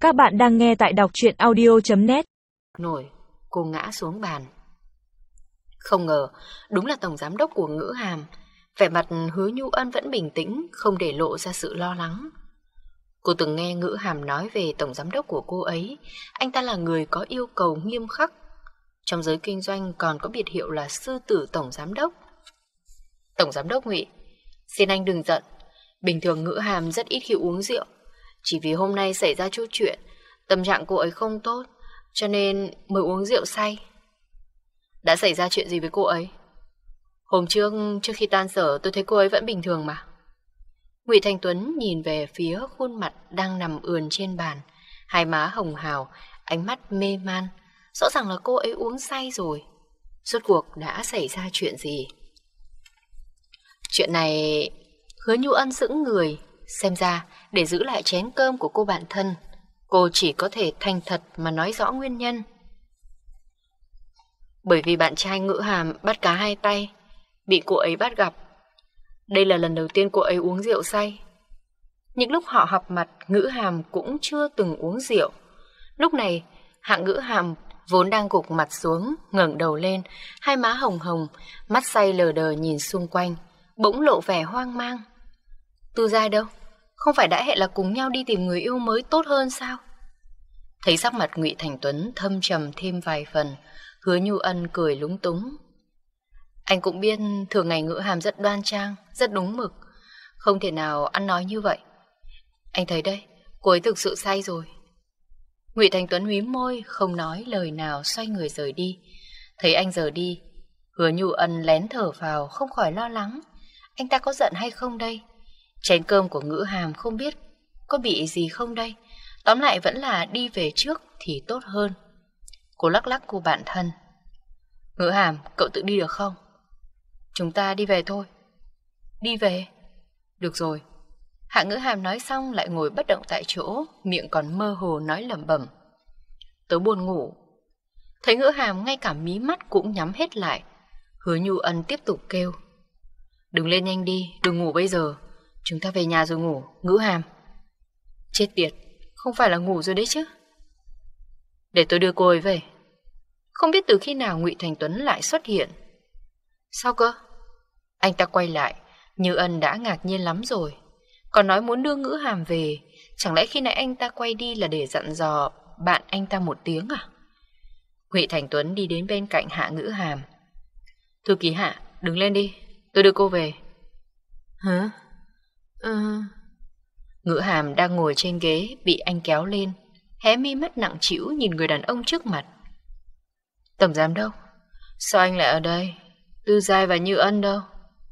Các bạn đang nghe tại đọc truyện audio.net. Nổi, cô ngã xuống bàn. Không ngờ, đúng là tổng giám đốc của Ngữ Hàm. Vẻ mặt Hứa Nhu Ân vẫn bình tĩnh, không để lộ ra sự lo lắng. Cô từng nghe Ngữ Hàm nói về tổng giám đốc của cô ấy. Anh ta là người có yêu cầu nghiêm khắc. Trong giới kinh doanh còn có biệt hiệu là sư tử tổng giám đốc. Tổng giám đốc Ngụy, xin anh đừng giận. Bình thường Ngữ Hàm rất ít khi uống rượu. Chỉ vì hôm nay xảy ra chút chuyện, tâm trạng cô ấy không tốt, cho nên mới uống rượu say. Đã xảy ra chuyện gì với cô ấy? Hôm trước khi tan sở tôi thấy cô ấy vẫn bình thường mà. Ngụy Thành Tuấn nhìn về phía khuôn mặt đang nằm ườn trên bàn, hai má hồng hào, ánh mắt mê man. Rõ ràng là cô ấy uống say rồi. Rốt cuộc đã xảy ra chuyện gì? Chuyện này... Hứa Nhu Ân sững người. Xem ra để giữ lại chén cơm của cô bạn thân, cô chỉ có thể thành thật mà nói rõ nguyên nhân. Bởi vì bạn trai Ngữ Hàm bắt cá hai tay, bị cô ấy bắt gặp. Đây là lần đầu tiên cô ấy uống rượu say. Những lúc họ họp mặt, Ngữ Hàm cũng chưa từng uống rượu. Lúc này, Hạng Ngữ Hàm vốn đang gục mặt xuống, ngẩng đầu lên, hai má hồng hồng, mắt say lờ đờ nhìn xung quanh, bỗng lộ vẻ hoang mang. Tư Giai đâu? Không phải đã hẹn là cùng nhau đi tìm người yêu mới tốt hơn sao? Thấy sắc mặt Ngụy Thành Tuấn thâm trầm thêm vài phần, Hứa Nhu Ân cười lúng túng. Anh cũng biết thường ngày Ngữ Hàm rất đoan trang, rất đúng mực, không thể nào ăn nói như vậy. Anh thấy đây, cô ấy thực sự say rồi. Ngụy Thành Tuấn mím môi, không nói lời nào, xoay người rời đi. Thấy anh rời đi, Hứa Nhu Ân lén thở vào, không khỏi lo lắng. Anh ta có giận hay không đây? Chén cơm của Ngữ Hàm không biết có bị gì không đây. Tóm lại vẫn là đi về trước thì tốt hơn. Cô lắc lắc cô bạn thân. Ngữ Hàm, cậu tự đi được không? Chúng ta đi về thôi. Đi về? Được rồi. Hạ Ngữ Hàm nói xong lại ngồi bất động tại chỗ, miệng còn mơ hồ nói lẩm bẩm. Tớ buồn ngủ. Thấy Ngữ Hàm ngay cả mí mắt cũng nhắm hết lại, Hứa Nhu Ân tiếp tục kêu. Đừng lên nhanh đi, đừng ngủ bây giờ. Chúng ta về nhà rồi ngủ, Ngữ Hàm. Chết tiệt, không phải là ngủ rồi đấy chứ. Để tôi đưa cô ấy về. Không biết từ khi nào Ngụy Thành Tuấn lại xuất hiện. Sao cơ? Anh ta quay lại, Như Ân đã ngạc nhiên lắm rồi. Còn nói muốn đưa Ngữ Hàm về, chẳng lẽ khi nãy anh ta quay đi là để dặn dò bạn anh ta một tiếng à? Ngụy Thành Tuấn đi đến bên cạnh Hạ Ngữ Hàm. Thư ký Hạ, đứng lên đi, tôi đưa cô về. Hả? Ngữ Hàm đang ngồi trên ghế bị anh kéo lên, hé mi mắt nặng trĩu nhìn người đàn ông trước mặt. Tổng giám đốc, sao anh lại ở đây? Tư Giai và Như Ân đâu?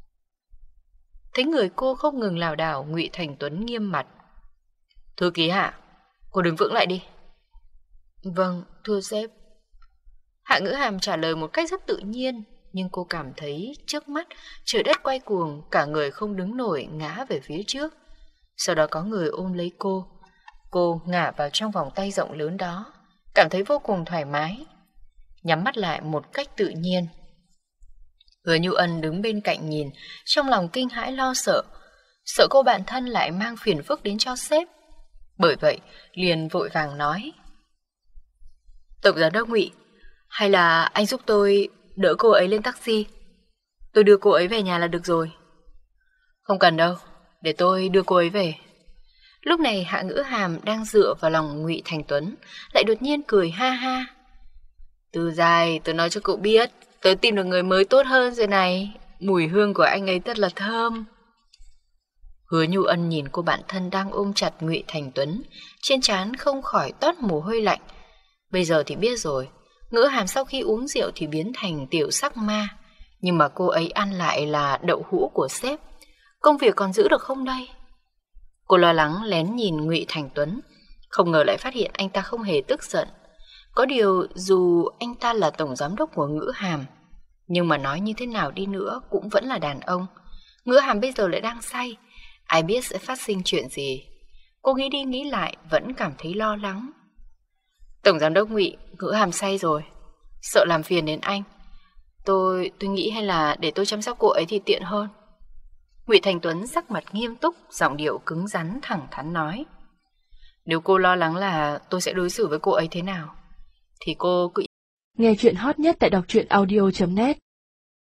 Thấy người cô không ngừng lảo đảo, Ngụy Thành Tuấn nghiêm mặt. Thư ký Hạ, cô đứng vững lại đi. Vâng, thưa sếp. Hạ Ngữ Hàm trả lời một cách rất tự nhiên, nhưng cô cảm thấy trước mắt trời đất quay cuồng, cả người không đứng nổi, ngã về phía trước. Sau đó có người ôm lấy cô ngả vào trong vòng tay rộng lớn đó, cảm thấy vô cùng thoải mái, nhắm mắt lại một cách tự nhiên. Hứa Nhu Ân đứng bên cạnh nhìn, trong lòng kinh hãi lo sợ, sợ cô bạn thân lại mang phiền phức đến cho sếp. Bởi vậy liền vội vàng nói. Tổng giám đốc Ngụy, hay là anh giúp tôi đỡ cô ấy lên taxi, tôi đưa cô ấy về nhà là được rồi. Không cần đâu, để tôi đưa cô ấy về. Lúc này Hạ Ngữ Hàm đang dựa vào lòng Ngụy Thành Tuấn lại đột nhiên cười ha ha. Tư Giai, tôi nói cho cậu biết, tớ tìm được người mới tốt hơn rồi này. Mùi hương của anh ấy thật là thơm. Hứa Nhu Ân nhìn cô bạn thân đang ôm chặt Ngụy Thành Tuấn, trên trán không khỏi toát mồ hôi lạnh. Bây giờ thì biết rồi, Ngữ Hàm sau khi uống rượu thì biến thành tiểu sắc ma, nhưng mà cô ấy ăn lại là đậu hũ của sếp. Công việc còn giữ được không đây? Cô lo lắng lén nhìn Ngụy Thành Tuấn, không ngờ lại phát hiện anh ta không hề tức giận. Có điều dù anh ta là tổng giám đốc của Ngữ Hàm, nhưng mà nói như thế nào đi nữa cũng vẫn là đàn ông. Ngữ Hàm bây giờ lại đang say, ai biết sẽ phát sinh chuyện gì. Cô nghĩ đi nghĩ lại vẫn cảm thấy lo lắng. Tổng giám đốc Ngụy, Ngữ Hàm say rồi, sợ làm phiền đến anh. Tôi nghĩ hay là để tôi chăm sóc cô ấy thì tiện hơn. Ngụy Thành Tuấn sắc mặt nghiêm túc, giọng điệu cứng rắn thẳng thắn nói. Nếu cô lo lắng là tôi sẽ đối xử với cô ấy thế nào, thì cô cứ... Nghe chuyện hot nhất tại đọc truyện audio.net